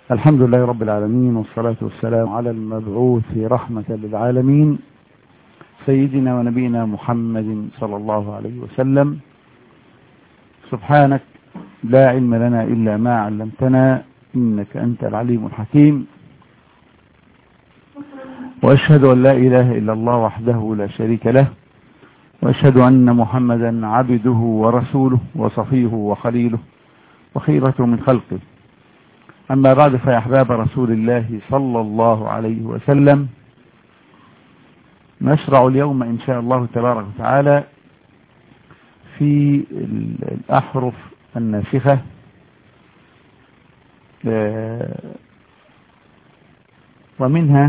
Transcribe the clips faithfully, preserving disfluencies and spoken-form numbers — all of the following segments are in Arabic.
الحمد لله رب العالمين، والصلاة والسلام على المبعوث رحمة للعالمين سيدنا ونبينا محمد صلى الله عليه وسلم. سبحانك لا علم لنا إلا ما علمتنا إنك أنت العليم الحكيم، وأشهد أن لا إله إلا الله وحده لا شريك له، وأشهد أن محمدا عبده ورسوله وصفيه وخليله وخيرته من خلقه. أما بعد، فيا أحباب رسول الله صلى الله عليه وسلم، نشرع اليوم إن شاء الله تبارك وتعالى في الأحرف الناسخة ومنها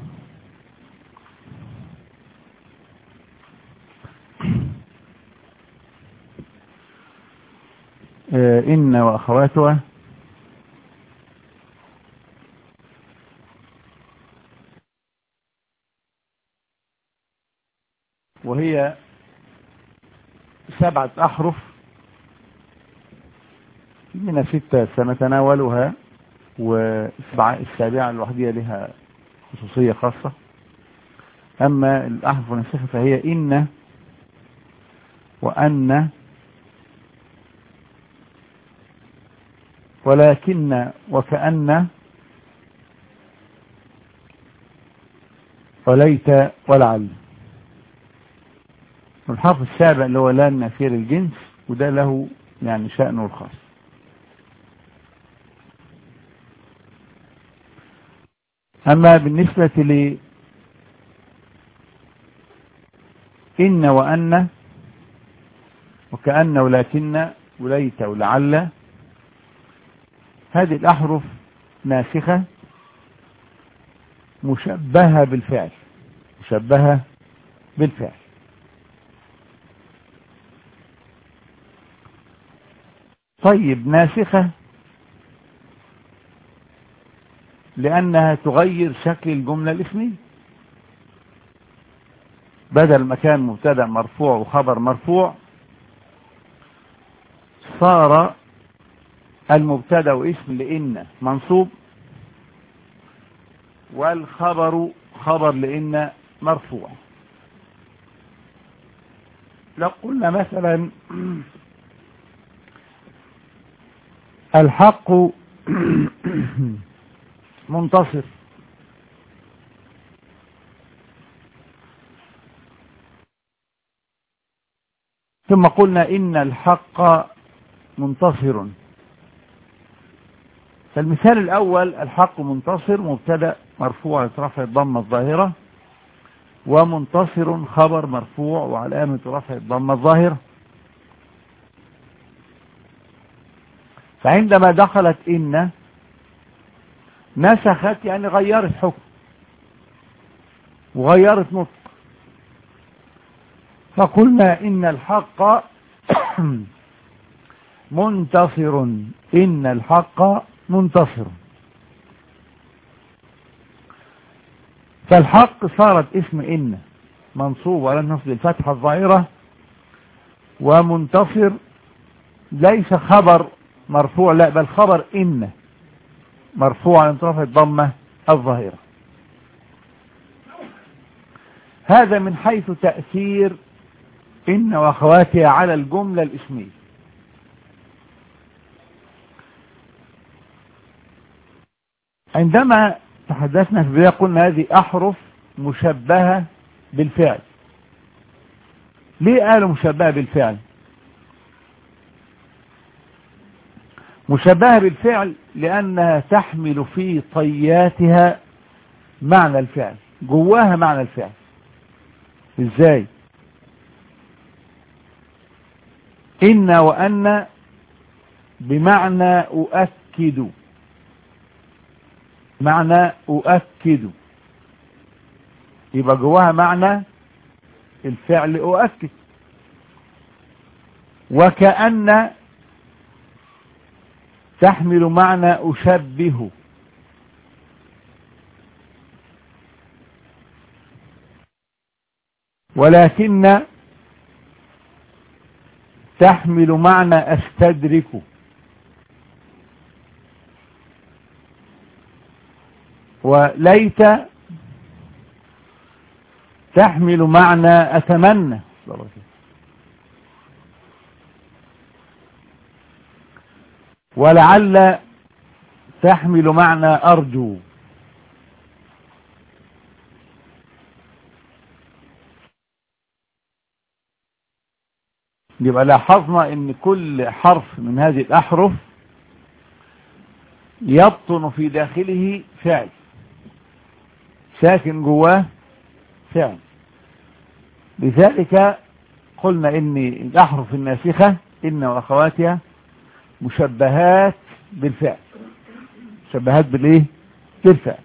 إن وأخواتها، وهي سبعة أحرف من ستة سنتناولها، والسابعة الوحدية لها خصوصية خاصة. أما الأحرف الناسخة فهي إن وأن ولكن وكأن وليت ولعل. الحرف السابع اللي هو لا النافية للجنس، وده له يعني شأنه الخاص. أما بالنسبة ل إن وأن وكأن ولكن وليت ولعل، هذه الأحرف ناسخة مشبهة بالفعل مشبهة بالفعل طيب، ناسخة لأنها تغير شكل الجملة الاسمية. بدل ما كان مبتدأ مرفوع وخبر مرفوع، صار المبتدأ واسم لإن منصوب، والخبر خبر لإن مرفوع. لو قلنا مثلا الحق منتصر، ثم قلنا إن الحق منتصر. فالمثال الأول الحق منتصر مبتدأ مرفوع لرفع الضمة الظاهرة، ومنتصر خبر مرفوع وعلامة رفع الضمة الظاهرة. فعندما دخلت إن نسخت، يعني غيرت حكم وغيرت نطق، فقلنا إن الحق منتصر إن الحق منتصر. فالحق صارت اسم إن منصوب على نصب الفتحة الظاهرة، ومنتصر ليس خبر مرفوع، لا بل خبر إن مرفوع على رفع الضمة الظاهرة. هذا من حيث تأثير إن وأخواتها على الجملة الاسمية. عندما تحدثنا في البداية قلنا هذه أحرف مشبهة بالفعل. ليه قالوا مشبهة بالفعل؟ مشبهة بالفعل لأنها تحمل في طياتها معنى الفعل، جواها معنى الفعل. إزاي؟ إن وأن بمعنى أؤكد، معنى أؤكد، يبقى جواها معنى الفعل أؤكد. وكأن تحمل معنى أشبه، ولكن تحمل معنى أستدرك. وليت تحمل معنى أتمنى، ولعل تحمل معنى أرجو. يبقى لاحظنا ان كل حرف من هذه الأحرف يبطن في داخله فعل ساكن جواه فعل. لذلك قلنا ان الأحرف الناسخة إن وأخواتها مشبهات بالفعل، مشبهات بالايه؟ بالفعل.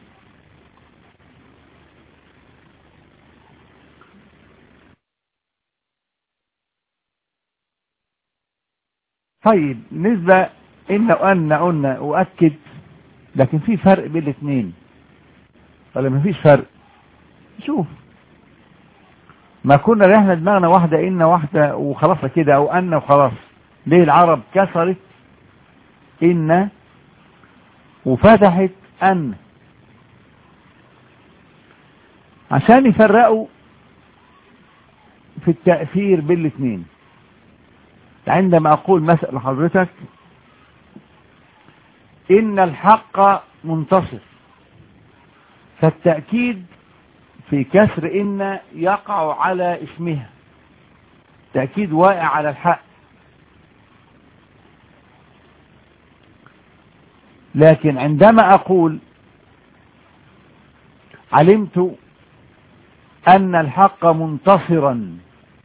طيب نسبة إن وأن قلنا أؤكد، لكن في فرق بين الاثنين ولا ما فيش فرق؟ شوف، ما كنا احنا دماغنا واحدة إن واحدة وخلاص كده، أو أن وخلاص. ليه العرب كسرت إن وفتحت أن؟ عشان يفرقوا في التأثير بين الاثنين. عندما أقول مثلا لحضرتك إن الحق منتصر، فالتأكيد في كسر إن يقع على اسمها، تأكيد واقع على الحق. لكن عندما أقول علمت أن الحق منتصرا،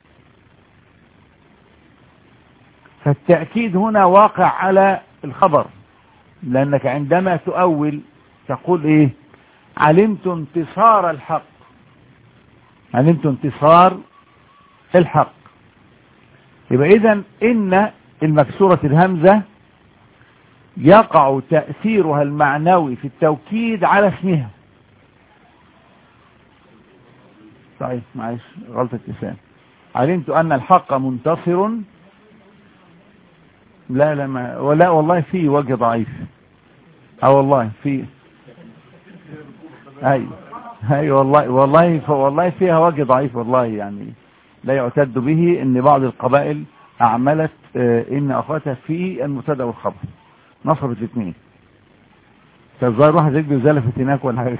فالتأكيد هنا واقع على الخبر، لأنك عندما تؤول تقول إيه؟ علمت انتصار الحق، علمت انتصار الحق. يبقى إذن إن المكسورة الهمزة يقع تأثيرها المعنوي في التوكيد على اسمها. طيب معلش غلطة لسان. علمت أن الحق منتصر، لا لا ما ولا والله في وجه ضعيف. اه والله في، اي اي والله والله والله فيها وجه ضعيف والله، يعني لا يعتد به ان بعض القبائل اعملت ان اخواتها في المبتدا والخبر، نصبت الاثنين. فالظاهر واحد يجي زلفت هناك ولا حاجه.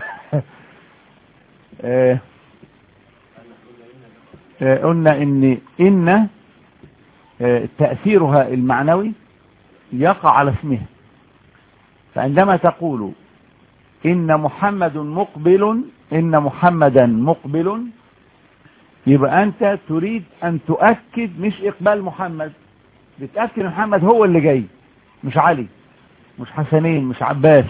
قلنا ان ان تأثيرها المعنوي يقع على اسمها. فعندما تقول إن محمد مقبل، إن محمدا مقبل، يبقى أنت تريد أن تؤكد مش إقبال محمد، بتأكد محمد هو اللي جاي، مش علي، مش حسنين، مش عباس.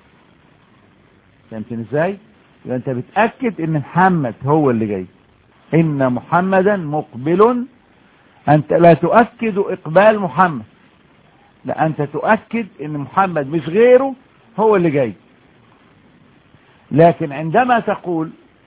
فهمتني ازاي؟ يبقى أنت بتأكد إن محمد هو اللي جاي. إن محمدا مقبل، أنت لا تؤكد إقبال محمد، لا أنت تؤكد إن محمد مش غيره هو اللي جاي. لكن عندما تقول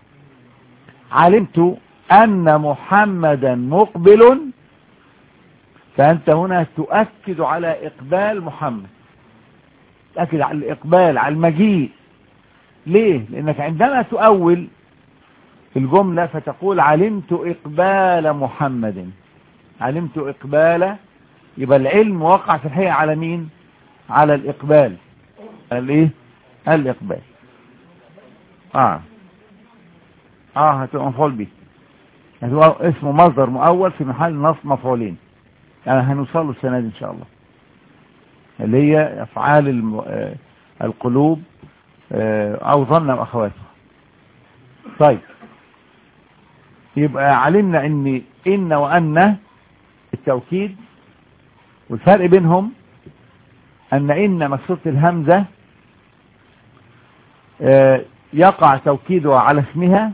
علمت أن محمدا مقبل، فأنت هنا تؤكد على إقبال محمد، تؤكد على الإقبال، على المجيء. ليه؟ لأنك عندما تؤول الجملة فتقول علمت إقبال محمد، علمت إقبال، يبقى العلم وقع في الحقيقة على مين؟ على الإقبال. الايه؟ الإقبال. اه اه هتبقى مفعول به، هتبقى اسمه مصدر مؤول في محل نصب مفعولين. يعني هنوصله السنة دي ان شاء الله، اللي هي افعال الم... آه القلوب آه او ظن واخواتها. طيب يبقى علمنا ان ان وان التوكيد، والفرق بينهم ان ان مكسورة الهمزة آه يقع توكيدها على اسمها،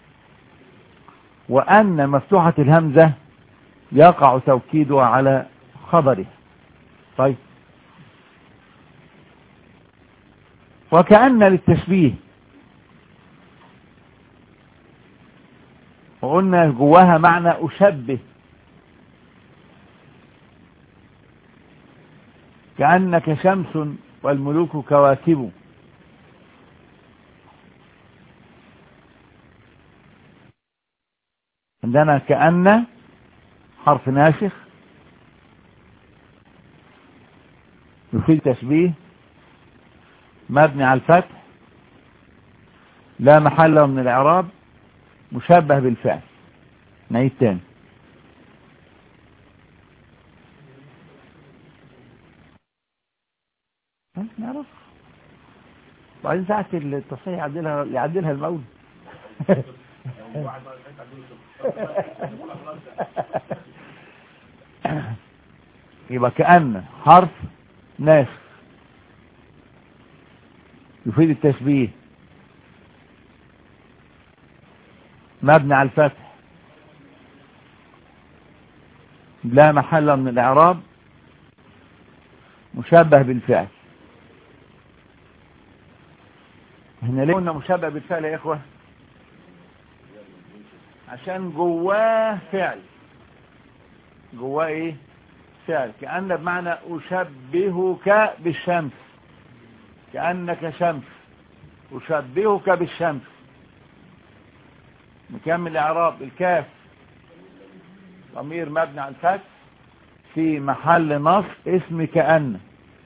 وأن مفتوحة الهمزة يقع توكيدها على خبره. طيب وكأن للتشبيه، وقلنا جواها معنى أشبه، كأنك شمس والملوك كواكب. عندنا كأن حرف ناسخ يفيد تشبيه مبني على الفتح لا محل له من الإعراب مشبه بالفعل. نعيد تاني. نعرف بعدين ساعة التصحيح يعدلها يعدلها المولى. يبقى كأن حرف ناسخ يفيد التشبيه مبني على الفتح لا محل من الإعراب مشبه بالفعل. هنا ليه قلنا مشبه بالفعل يا إخوة؟ عشان جواه فعل. جواه ايه؟ فعل. كأن بمعنى أشبهك بالشمس، كأنك شمس، أشبهك بالشمس. نكمل الإعراب. الكاف ضمير مبني على الفتح في محل نصب اسم كأن،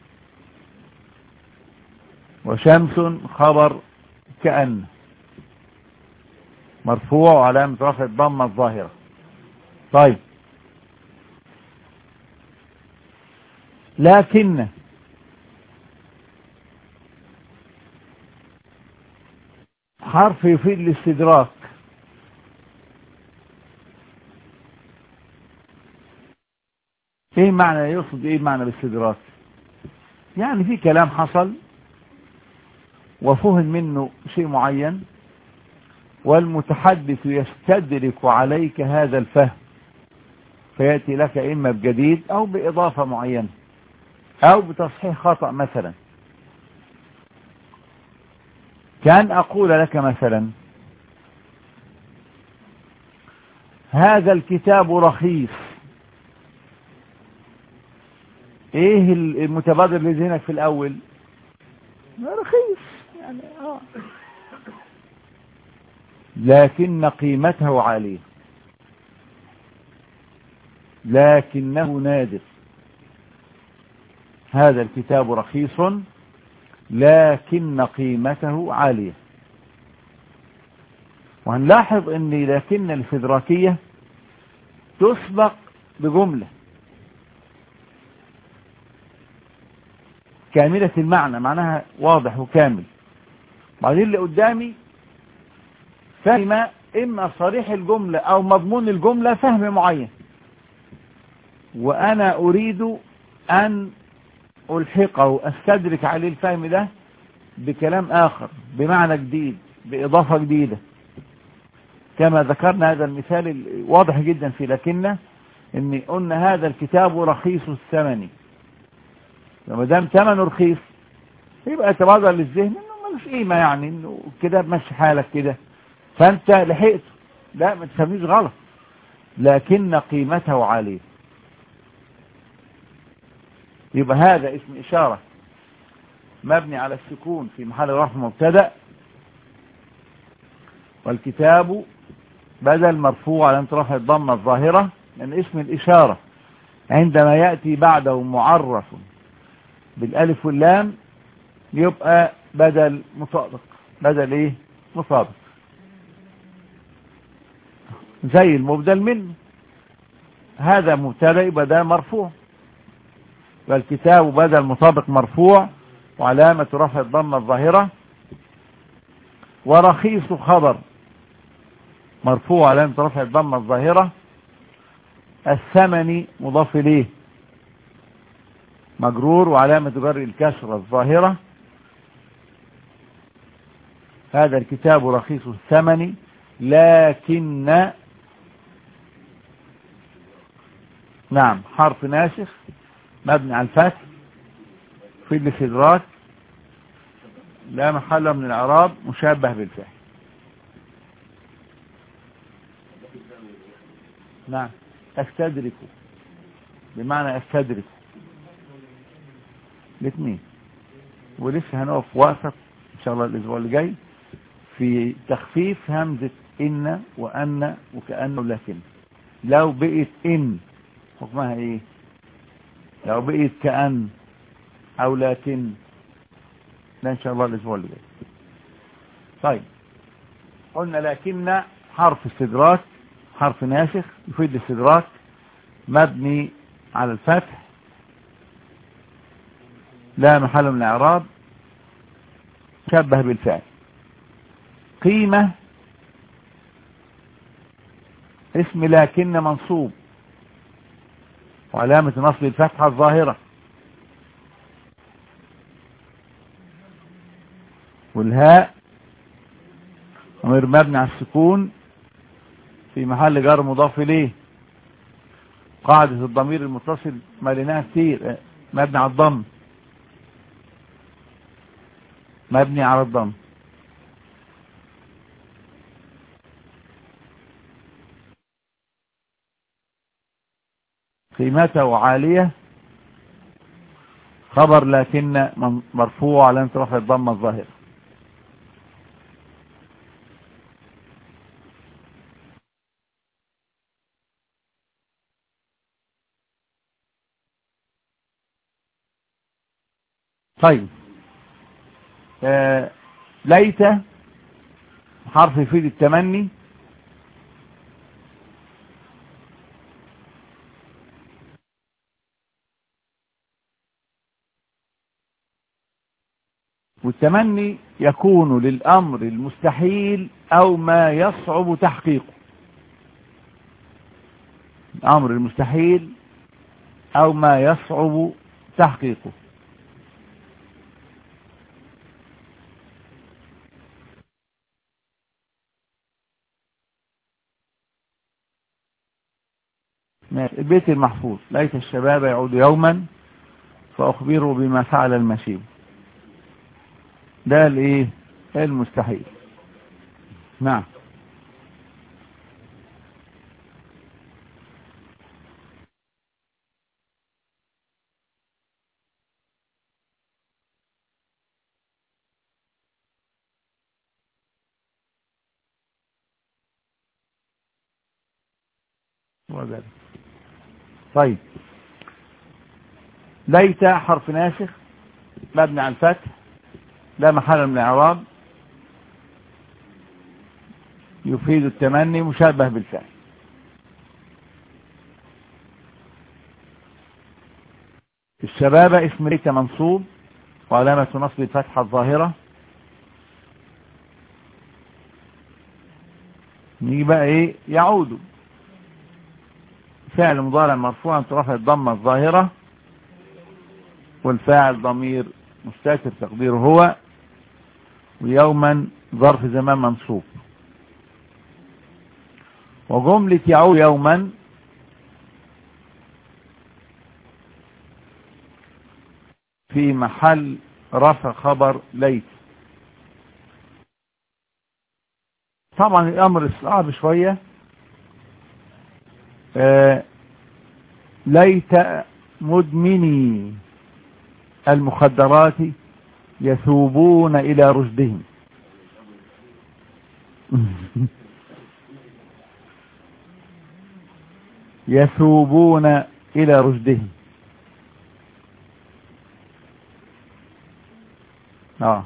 وشمس خبر كأن مرفوع وعلامة رفع الضمة الظاهرة. طيب لكن حرف يفيد الاستدراك. ايه معنى يقصد ايه معنى الاستدراك؟ يعني في كلام حصل وفهم منه شيء معين والمتحدث يستدرك عليك هذا الفهم فيأتي لك إما بجديد أو بإضافة معينة أو بتصحيح خطأ. مثلا كان أقول لك مثلا هذا الكتاب رخيص. ايه المتبادر لذهنك في الأول؟ رخيص يعني آه. لكن قيمته عالية، لكنه نادر. هذا الكتاب رخيص لكن قيمته عالية. وهنلاحظ ان لكن الاستدراكية تسبق بجملة كاملة المعنى، معناها واضح وكامل. بعدين اللي قدامي فهم إما صريح الجملة أو مضمون الجملة فهم معين، وأنا أريد أن ألحقه أستدرك عليه الفهم ده بكلام آخر بمعنى جديد بإضافة جديدة. كما ذكرنا هذا المثال واضح جدا في لكنه، إن قلنا هذا الكتاب رخيص الثمن. لما دام ثمنه رخيص يبقى يتبادر للذهن إنه ملوش قيمة، يعني إنه كده بمشي حالك كده فأنت لحقته. لا، ما تفهمنيش غلط، لكن قيمته عالية. يبقى هذا اسم إشارة مبني على السكون في محل رفع مبتدأ، والكتاب بدل مرفوع علامة رفع الضمة الظاهرة، لأن اسم الإشارة عندما يأتي بعده معرف بالألف واللام يبقى بدل مطابق. بدل ايه؟ مطابق، زي المبدل منه. هذا مبتدأ يبقى ده مرفوع، والكتاب بدل مطابق مرفوع وعلامة رفع الضمة الظاهرة. ورخيص خبر مرفوع علامة رفع الضمة الظاهرة. الثمن مضاف إليه مجرور وعلامة جر الكسرة الظاهرة. هذا الكتاب رخيص الثمن لكن نعم حرف ناسخ مبني على الفتح في الاستدراك لا محل من الإعراب مشابه بالفعل. نعم استدرك بمعنى استدرك الاثنين. ولسه هنقف وقفة ان شاء الله الاسبوع اللي جاي في تخفيف همزة إن وأن وكأن ولكن. لو بقيت إن حكمها إيه؟ لو بقيت كأن أو لكن، لا إن شاء الله الأسبوع اللي جاي. طيب قلنا لكن حرف استدراك، حرف ناسخ يفيد الاستدراك، مبني على الفتح، لا محل من الإعراب، شبه بالفعل. قيمة اسم لكن منصوب وعلامة نصب الفتحة الظاهرة، والهاء ضمير مبني على السكون في محل جر مضاف إليه. قاعدة الضمير المتصل ماليناها كتير، مبني على الضم، مبني على الضم. قيمته عالية، خبر لكن مرفوع علامة رفع الضمة الظاهرة. طيب آه ليت حرف يفيد التمني، والتمني يكون للأمر المستحيل أو ما يصعب تحقيقه. الأمر المستحيل أو ما يصعب تحقيقه. البيت المحفوظ: ليت الشباب يعود يوما فأخبره بما فعل المشيب. ده الايه؟ المستحيل. نعم. وذلك. طيب ليت حرف ناسخ مبني على الفتح، لا محل من الإعراب، يفيد التمني، مشابه بالفعل. الشباب اسم ليت منصوب وعلامة نصب الفتحة الظاهرة. نيجي بقى ايه؟ يعود، فعل مضارع مرفوع برفع الضمة الظاهرة، والفاعل ضمير مستتر تقديره هو، ويوما ظرف زمان منصوب. وجملة يعود يوما في محل رفع خبر ليت. طبعا الامر صعب شوية. آه ليت مدمني المخدرات يثوبون الى رشدهم. يثوبون الى رشدهم. اه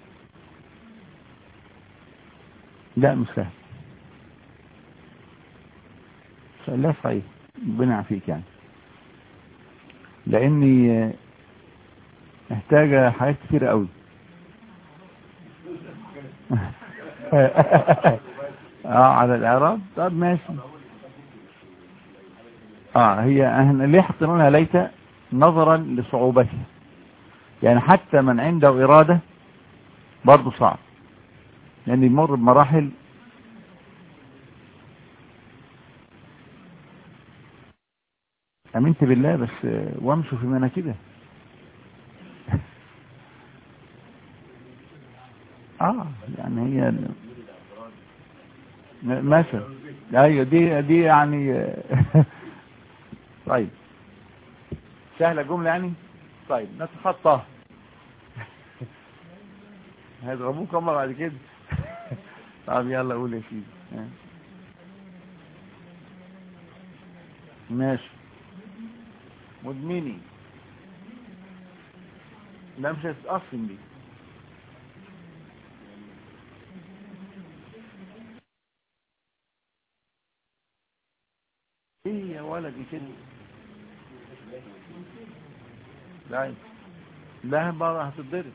لا مش سهل، لا صحيح، ربنا يعافيك يعني، لاني محتاجة حاجات كتير قوي. اه على الاعراب. طب ماشي. اه هي احنا ليه حطينا لها ليت؟ نظرا لصعوبتها، يعني حتى من عنده إرادة برضه صعب، لأن يعني يمر بمراحل. أمنت بالله بس وامشوا في مناكبه. اه يعني هي مثلا ايوه دي دي يعني. طيب سهلة الجملة يعني. طيب نتخطاها. هيضربوك هم بعد كده. طب يلا قول يا سيدي. ماشي. مدمني، لا مش هتتقسم دي. ايه يا ولدي كده؟ لا لا بقى هتتضرب.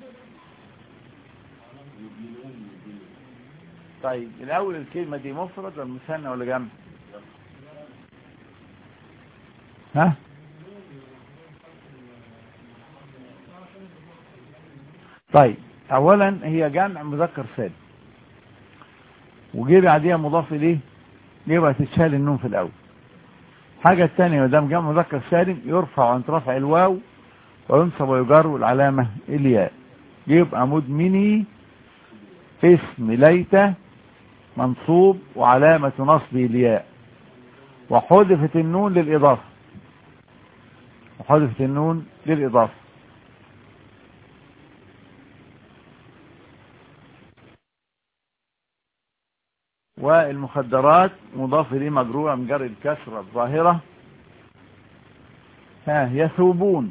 طيب الاول الكلمة دي مفرد ولا مثنى ولا جمع؟ ها؟ طيب اولا هي جمع مذكر سالم، وجيب بعديها مضاف اليه، يبقى تتشال النون في الاول. حاجة الثانية ما دام جمع مذكر سالم يرفع عند رفع الواو وينصب ويجر والعلامة الياء، يبقى مدمني اسم ليت منصوب وعلامة نصبه الياء، وحذفت النون للإضافة، وحذفت النون للإضافة. والمخدرات مضاف إليه مجرورة من جر الكسرة الظاهرة. ها يثوبون،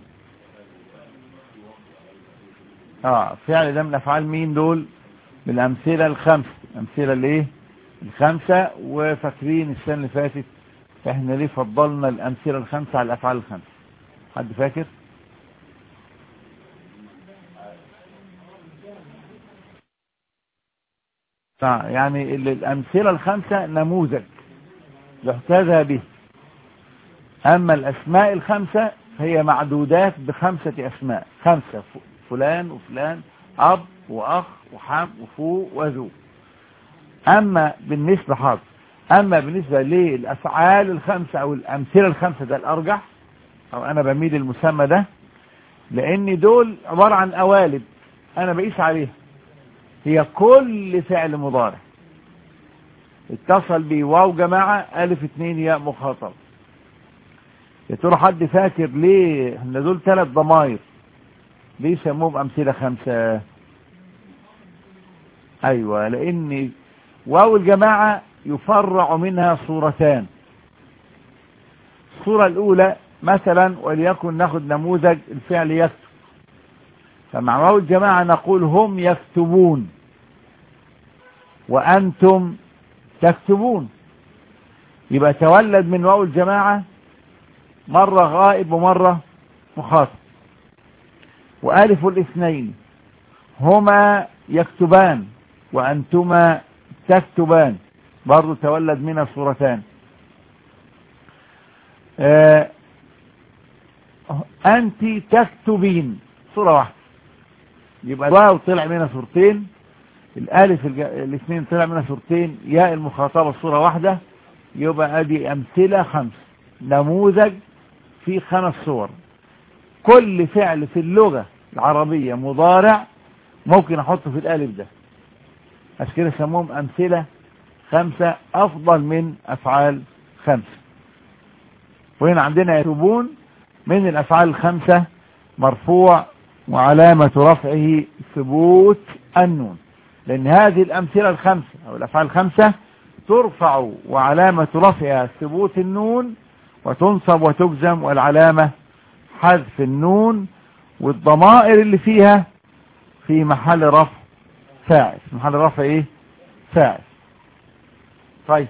اه فعل ده من أفعال مين دول؟ بالأمثلة الخمسة، الأمثلة الايه الخمسة. وفاكرين السنة اللي فاتت احنا ليه فضلنا الأمثلة الخمسة على الأفعال الخمسة؟ حد فاكر؟ يعني الأمثلة الخمسة نموذج يحتذى به، أما الأسماء الخمسة هي معدودات بخمسة أسماء، خمسة فلان وفلان، أب وأخ وحم وفو وذو. أما بالنسبة حاضر أما بالنسبة للأفعال الخمسة أو الأمثلة الخمسة ده الأرجح، أو أنا بميل المسمى ده، لأن دول عبارة عن قوالب أنا بقيس عليها. هي كل فعل مضارع اتصل بيه واو جماعة ألف اتنين ياء مخاطب. يا ترى حد فاكر ليه احنا دول ثلاث ضماير ليه سموهم أمثلة خمسة؟ أيوة، لأن واو الجماعة يفرع منها صورتان. الصورة الأولى مثلا وليكن ناخد نموذج الفعل يكتب، فمع واو الجماعة نقول هم يكتبون وأنتم تكتبون، يبقى تولد من واو الجماعة مرة غائب ومرة مخاطب. وألف الاثنين هما يكتبان وأنتما تكتبان، برضو تولد منها صورتان. آه أنت تكتبين صورة واحدة، يبقى الواو طلع منها صورتين، الألف الاثنين طلع منها صورتين، ياء المخاطبة صورة واحدة، يبقى ادي أمثلة خمس، نموذج في خمس صور. كل فعل في اللغة العربية مضارع ممكن احطه في الالف ده، عشان كده سموهم امثلة خمسة افضل من افعال خمسة. وهنا عندنا يتوبون من الافعال الخمسة مرفوع وعلامة رفعه ثبوت النون، لان هذه الامثلة الخمسة او الافعال الخمسة ترفع وعلامة رفعها ثبوت النون، وتنصب وتجزم والعلامة حذف النون، والضمائر اللي فيها في محل رفع فاعل، في محل رفع ايه؟ فاعل. طيب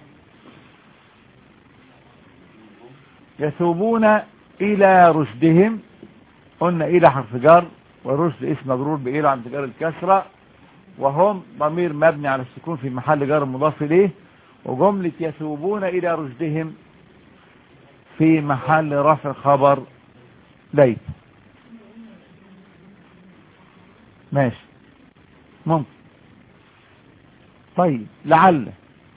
يثوبون الى رشدهم، قلنا الى حرف جر ورشد اسم مجرور بإلى عند جر الكسرة، وهم ضمير مبني على السكون في محل جر مضاف اليه، وجملة يثوبون الى رشدهم في محل رفع خبر ليت. ماشي ممكن. طيب لعل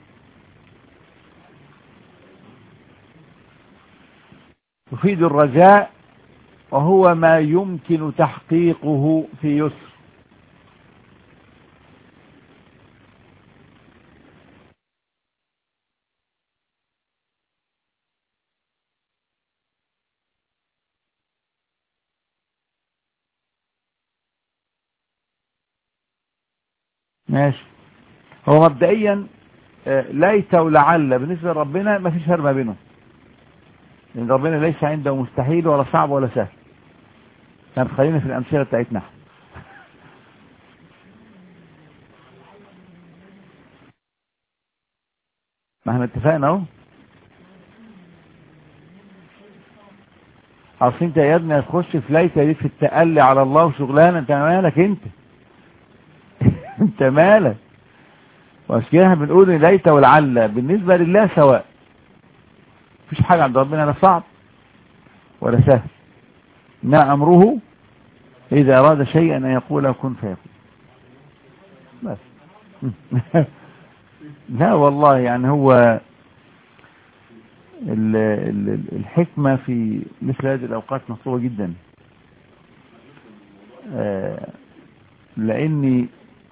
تفيد الرجاء، وهو ما يمكن تحقيقه في يسر. ماشي. هو مبدئيا ليت ولعل بالنسبة لربنا ما فيش فرق ما بينهم، لأن ربنا ليس عنده مستحيل ولا صعب ولا سهل. طب خلينا في الأمثلة بتاعتنا. ما احنا اتفقنا اهو. اصل انت يا ابني هتخش في ليته دي في التألي على الله وشغلانه، انت مالك انت؟ انت مالك؟ وعشان كده بنقول ان ليته ولعل بالنسبه لله سواء، مفيش حاجه عند ربنا لا صعب ولا سهل. ما امره اذا اراد شيئا ان يقول كن فيكون بس. لا والله يعني هو ال ال الحكمة في مثل هذه الأوقات مطلوبة جدا. آه لأني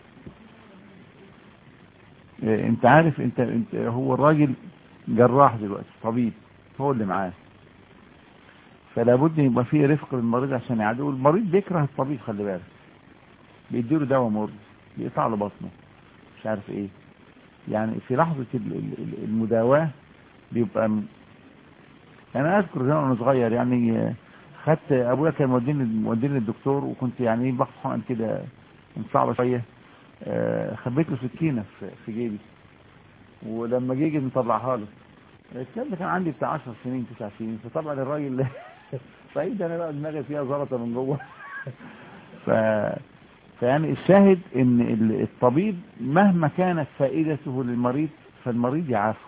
آه انت عارف انت, انت هو الراجل جراح دلوقتي، طبيب هو اللي معاه، فلا بد يبقى فيه رفق بالمريض عشان يعدوه. المريض بيكره الطبيب، خلي بالك، بيديله دواء مر، بيقطع له بطنه، مش عارف ايه. يعني في لحظة المداواة بيبقى م... انا اذكر زمان وانا صغير يعني، خدت ابويا كان موديني موديني للدكتور، وكنت يعني باخد حقن كده صعبه شويه، خبيت له سكينه في في جيبي، ولما جه جه مطلعها له. الكلام ده كان عندي بتاع عشر سنين تسع سنين، فطبعا الراجل سعيد انا بقى دماغي فيها زلطه من جوه. ف فيعني الشاهد ان الطبيب مهما كانت فائدته للمريض فالمريض يعافه،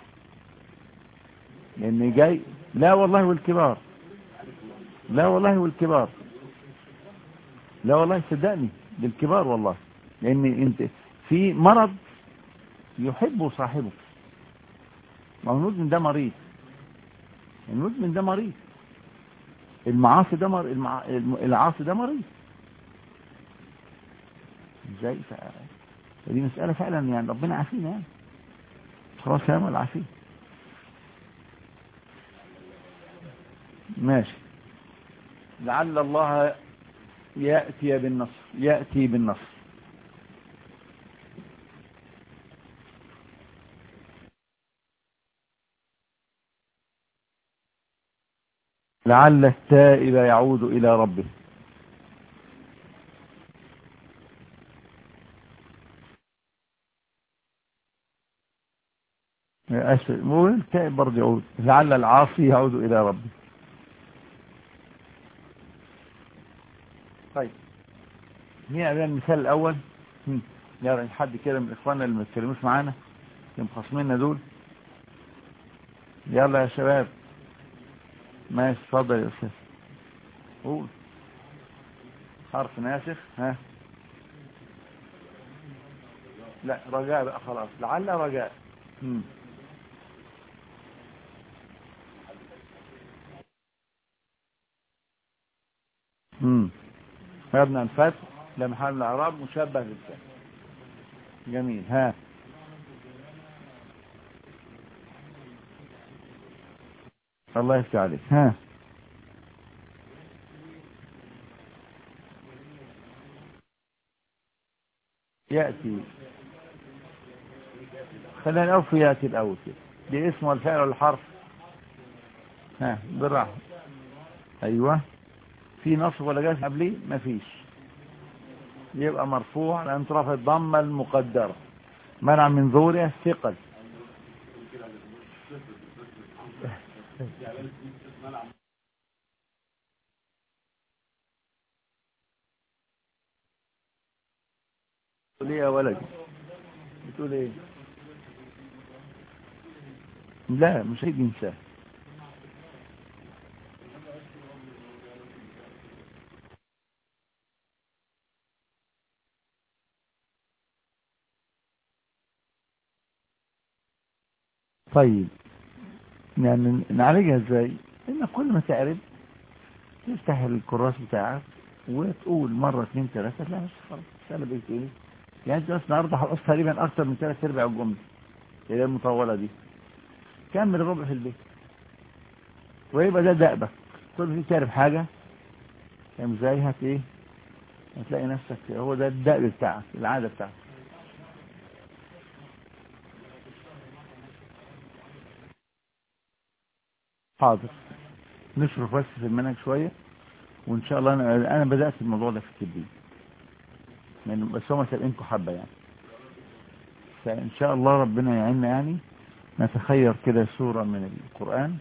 لان جاي. لا والله والكبار، لا والله والكبار، لا والله صدقني للكبار والله، لان انت في مرض يحبه صاحبه. ما هو المدمن ده مريض، المدمن ده مريض، المعاصي ده مر... المع... العاصي ده مريض. ازاي؟ ف... دي مسألة فعلا يعني ربنا عافينا يعني، خلاص يا ولا عافينا. ماشي. لعل الله يأتي بالنصر، يأتي بالنصر. لعل التائب يعود إلى ربه. أسف، مو التائب برضه يعود. لعل العاصي يعود إلى ربه. طيب مين قال المثال الأول؟ يلا حد كده من إخواننا اللي ما اتكلموش معانا اللي مخاصميننا دول، يلا يا شباب. ماشي اتفضل يا أستاذ، قول. حرف ناسخ. ها لا رجاء بقى خلاص، لعل رجاء. مم. امم مبنى الفتح لمحل الاعراب مشبه بالفعل. جميل. ها الله يفتح عليك. ها يأتي، خلينا نقول في يأتي الأول كده، دي اسم والفعل والحرف. ها بالراحة. أيوة. في نصب ولا جاز قبليه؟ مفيش، يبقى مرفوع لأن رفع الضمة المقدرة منع من ظهورها الثقل. بتقول ايه يا ولدي؟ بتقول ايه؟ لا مش هيجي انساه. طيب يعني نعالجها ازاي؟ ان كل ما تعرف تفتح الكراس بتاعك وتقول مرة اثنين ثلاثة، لا مش خلاص انا بقيت ايه يعني. انت بس النهارده هقص تقريبا اكتر من ثلاث ارباع الجمله اللي هي المطوله دي، كمل الربع في البيت ويبقى ده دأبك. كل ما تعرف حاجه فاهم ازاي، هت ايه، هتلاقي نفسك هو ده الدأب بتاعك، العاده بتاعتك. حاضر، نشرف بس في المنهج شوية وإن شاء الله. أنا, أنا بدأت الموضوع ده في التدريب يعني، بس هم سابقينكم حبة يعني، فإن شاء الله ربنا يعيننا يعني نتخير كده سورة من القرآن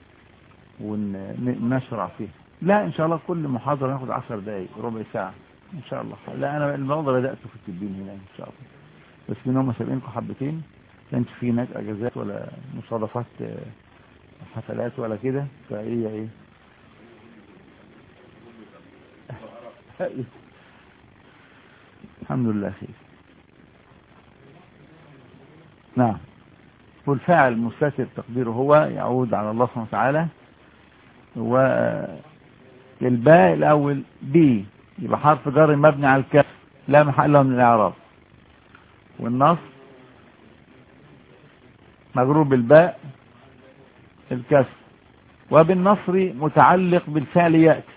ونشرع فيها. لا إن شاء الله كل محاضرة ناخد عشر دقايق ربع ساعة إن شاء الله. لا أنا الموضوع بدأته في التدريب هنا إن شاء الله، بس من هم سابقينكم حبتين، كانش في هناك أجازات ولا مصادفات حفلات ولا كده، فهي إيه الحمد لله خير. نعم. والفاعل مستتر تقديره هو يعود على الله سبحانه وتعالى. والباء الأول بي يبقى حرف جر مبني على الكسر لا محل له من الإعراب، والنص مجرور بالباء الكسر، وبالنصر متعلق بالفعل يأتي،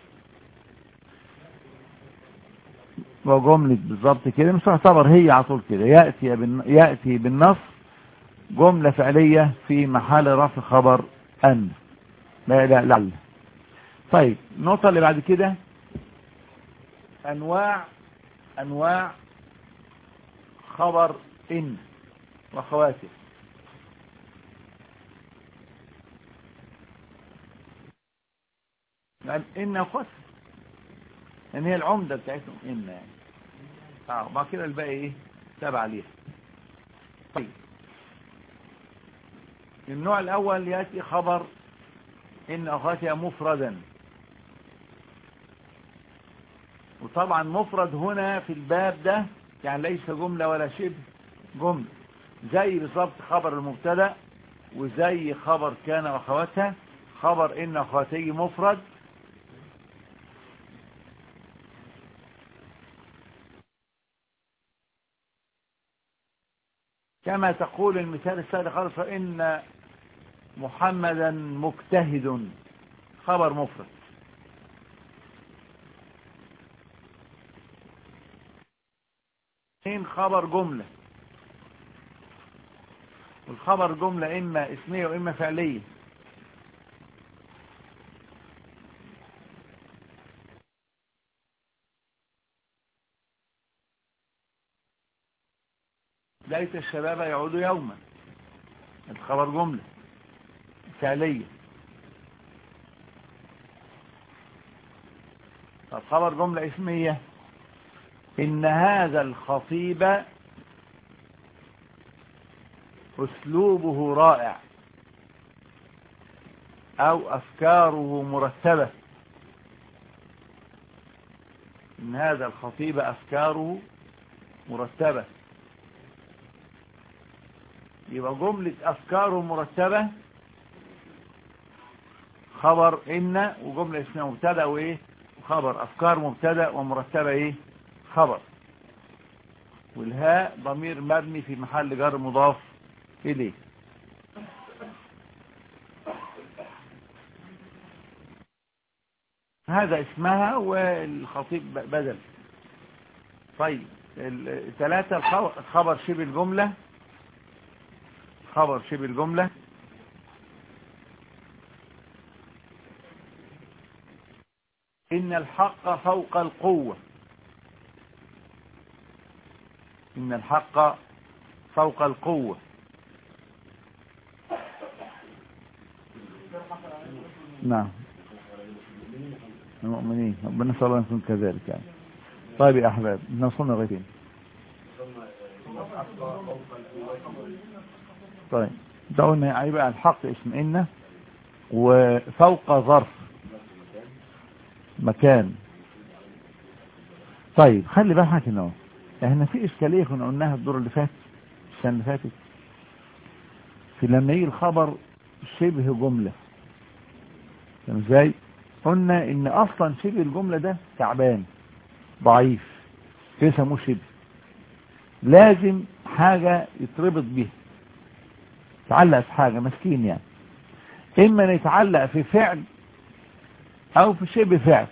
وجملة بالظبط كده مش تعتبر هي على طول كده، يأتي يأتي بالنصر جملة فعلية في محل رفع خبر أن لا لا لعل. طيب النقطة اللي بعد كده أنواع أنواع خبر إن وخواته. يعني إن وخواته يعني هي العمدة بتاعتهم إن يعني اه بعد كده الباقي إيه تابع ليها. طيب النوع الأول يأتي خبر إن أخواتها مفردا، وطبعا مفرد هنا في الباب ده يعني ليس جملة ولا شبه جملة، زي بالظبط خبر المبتدا وزي خبر كان وأخواتها. خبر إن أخواتي مفرد كما تقول المثال السابق خالص إن محمدا مجتهد، خبر مفرد. إن خبر جملة، والخبر جملة إما اسمية وإما فعلية. ليت الشباب يعودوا يوما، الخبر جملة فعلية. طب خبر جملة اسمية إن هذا الخطيب أسلوبه رائع أو أفكاره مرتبة. إن هذا الخطيب أفكاره مرتبة، يبقى جملة أفكاره مرتبة خبر إن، وجملة اسمها مبتدأ وإيه وخبر. أفكار مبتدأ ومرتبة إيه خبر، والهاء ضمير مبني في محل جر مضاف إليه. هذا اسمها والخطيب بدل. طيب الثلاثة الخبر شبه الجملة، خبر شبه الجملة إن الحق فوق القوة. إن الحق فوق القوة. نعم المؤمنين ربنا صلى الله عليه وسلم كذلك يعني. طيب يا أحباب نوصلنا غيرين. طيب دعونا يبقى الحق اسم إن، وفوق ظرف مكان. طيب خلي بالك انه احنا في اشكاليه كنا قلناها الدور اللي فات السنه اللي فاتت، في لما يجي الخبر شبه جمله. فاهم ازاي؟ قلنا ان اصلا شبه الجمله ده تعبان ضعيف يسموه شبه، لازم حاجه يتربط بيها، يتعلق في حاجه مسكين يعني، اما يتعلق في فعل او في شبه فعل.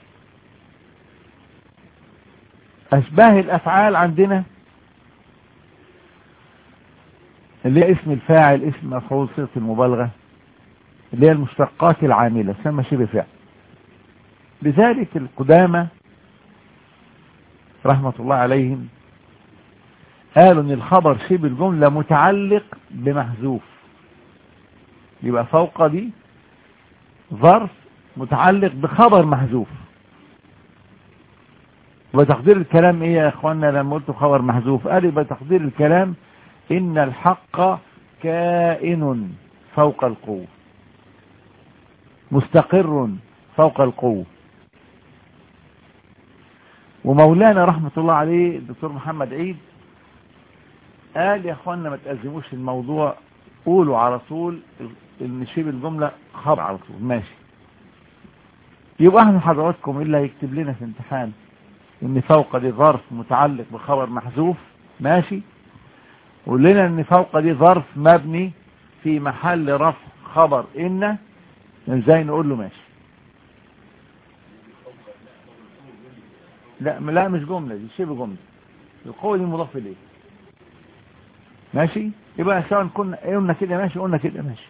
اشباه الافعال عندنا اللي هي اسم الفاعل، اسم مفعول، صيغه المبالغه، اللي هي المشتقات العاملة تسمى شبه فعل. لذلك القدامى رحمة الله عليهم قالوا ان الخبر شبه الجملة متعلق بمحذوف، يبقى فوق دي ظرف متعلق بخبر محذوف. وتقدير الكلام ايه يا اخوانا لما قلت خبر محذوف؟ قال يبقى تقدير الكلام ان الحق كائن فوق القوة، مستقر فوق القوة. ومولانا رحمة الله عليه الدكتور محمد عيد قال يا اخوانا ما تأزموش الموضوع، قولوا على طول ان شبه الجملة خبر على طول ماشي. يبقى احنا حضراتكم اللي هيكتب لنا في امتحان ان فوق دي ظرف متعلق بخبر محذوف ماشي، قول لنا ان فوق دي ظرف مبني في محل رفع خبر ان، ازاي نقول له ماشي؟ لا لا مش جملة، دي شبه جملة، القوة دي مضاف اليه ماشي. يبقى سواء كنا قلنا كده ماشي قلنا كده ماشي.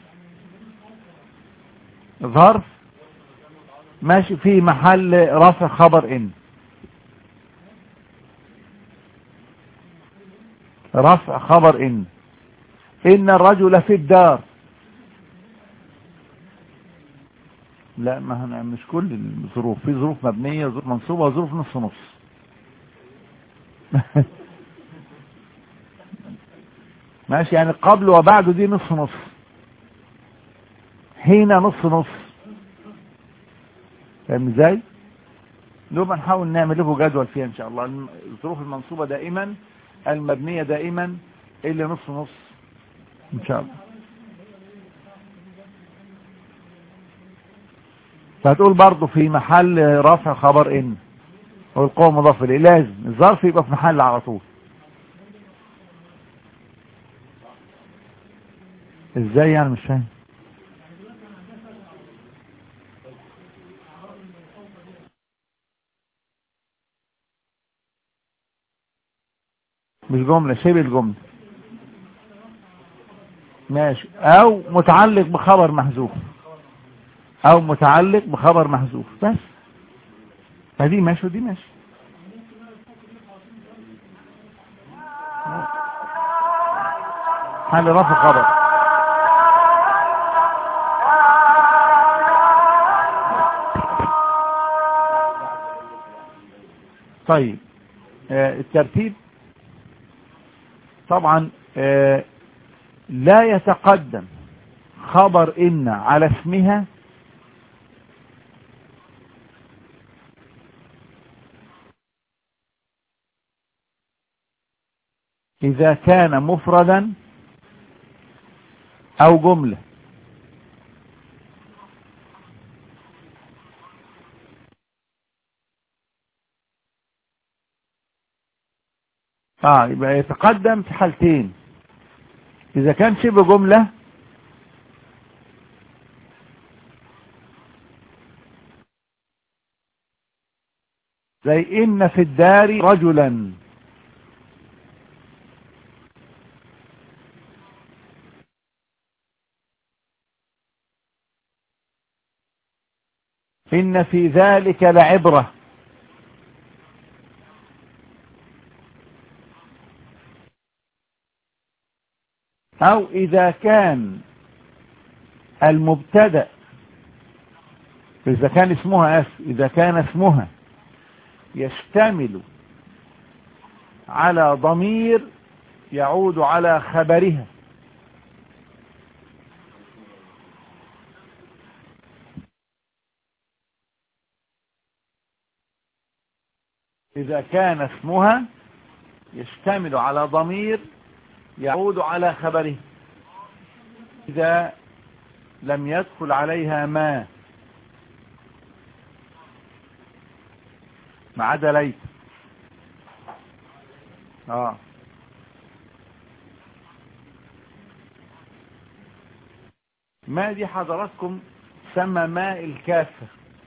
ظرف ماشي في محل رفع خبر ان، رفع خبر ان ان الرجل في الدار. لا ما هنا مش كل الظروف، في ظروف مبنية وظروف منصوبة وظروف نص نص. ماشي، يعني قبل وبعد دي نص نص، حين نص نص. فاهم ازاي؟ نبقى نحاول نعمل له جدول فيها ان شاء الله. الظروف المنصوبة دائما، المبنية دائما، اللي نص نص ان شاء الله. فهتقول برضو في محل رفع خبر ان والقوة مضاف اليه، لازم الظرف يبقى في محل على طول. ازاي يعني مش فاهم؟ مش جملة، شبه الجملة ماشي، او متعلق بخبر محذوف، او متعلق بخبر محذوف بس. فدي ماشي ودي ماشي. حال رفع خبر. طيب آه الترتيب طبعا آه لا يتقدم خبر ان على اسمها اذا كان مفردا او جملة. اه يبقى يتقدم في حالتين، اذا كان شبه جملة زي ان في الدار رجلا، ان في ذلك لعبرة. او اذا كان المبتدأ، اذا كان اسمها أس اذا كان اسمها يشتمل على ضمير يعود على خبرها. إذا كان اسمها يشتمل على ضمير يعود على خبره، إذا لم يدخل عليها ما ما عدا ليس. اه ما دي حضراتكم سمى ماء الكافة.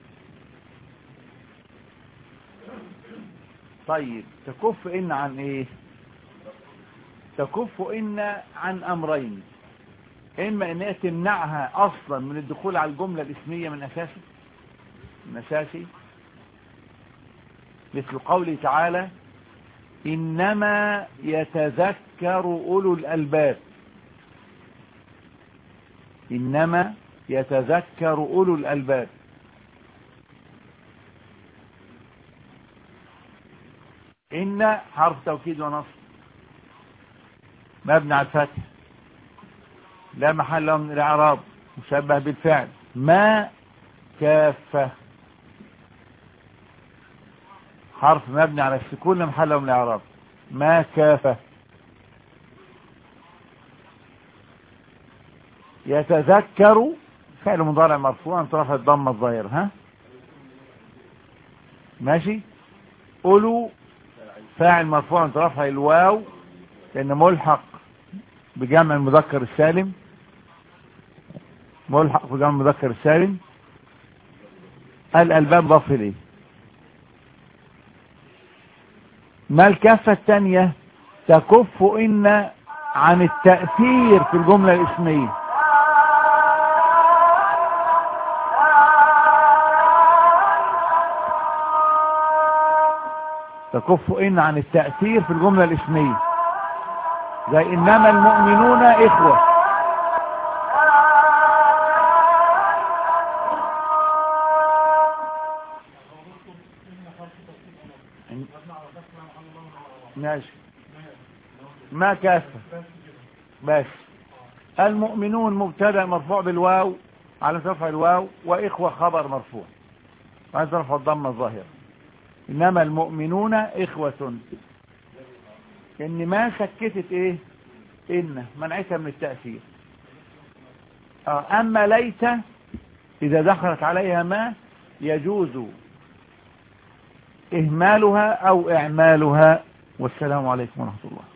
طيب تكف إن عن إيه؟ تكف إن عن أمرين. إما إن هي تمنعها أصلا من الدخول على الجملة الاسمية من أساسه من أساسي، مثل قوله تعالى إنما يتذكر أولو الألباب. إنما يتذكر أولو الألباب. إن حرف توكيد ونصب مبني على الفتح لا محل له من الإعراب مشبه بالفعل. ما كافة حرف مبني على السكون لا محل له من الإعراب. ما كافة. يتذكر فعل مضارع مرفوع عن طرف الضمه الظاهره. ها ماشي. أولو فاعل مرفوع عن طرف الواو لأن ملحق بجمع المذكر السالم. ملحق بجمع المذكر السالم. الألباب ضاف إليه. ما الكافة الثانية تكف إن عن التأثير في الجملة الاسمية. تكف إن عن التأثير في الجملة الاسمية زي إنما المؤمنون إخوة. ماشي. ما كافة بس. المؤمنون مبتدأ مرفوع بالواو على رفع الواو، وإخوة خبر مرفوع على رفع الضمة الظاهرة. إنما المؤمنون إخوة. إن ما سكتت إيه إن منعتها من التأثير. أما ليت إذا دخلت عليها ما يجوز إهمالها أو إعمالها. والسلام عليكم ورحمة الله.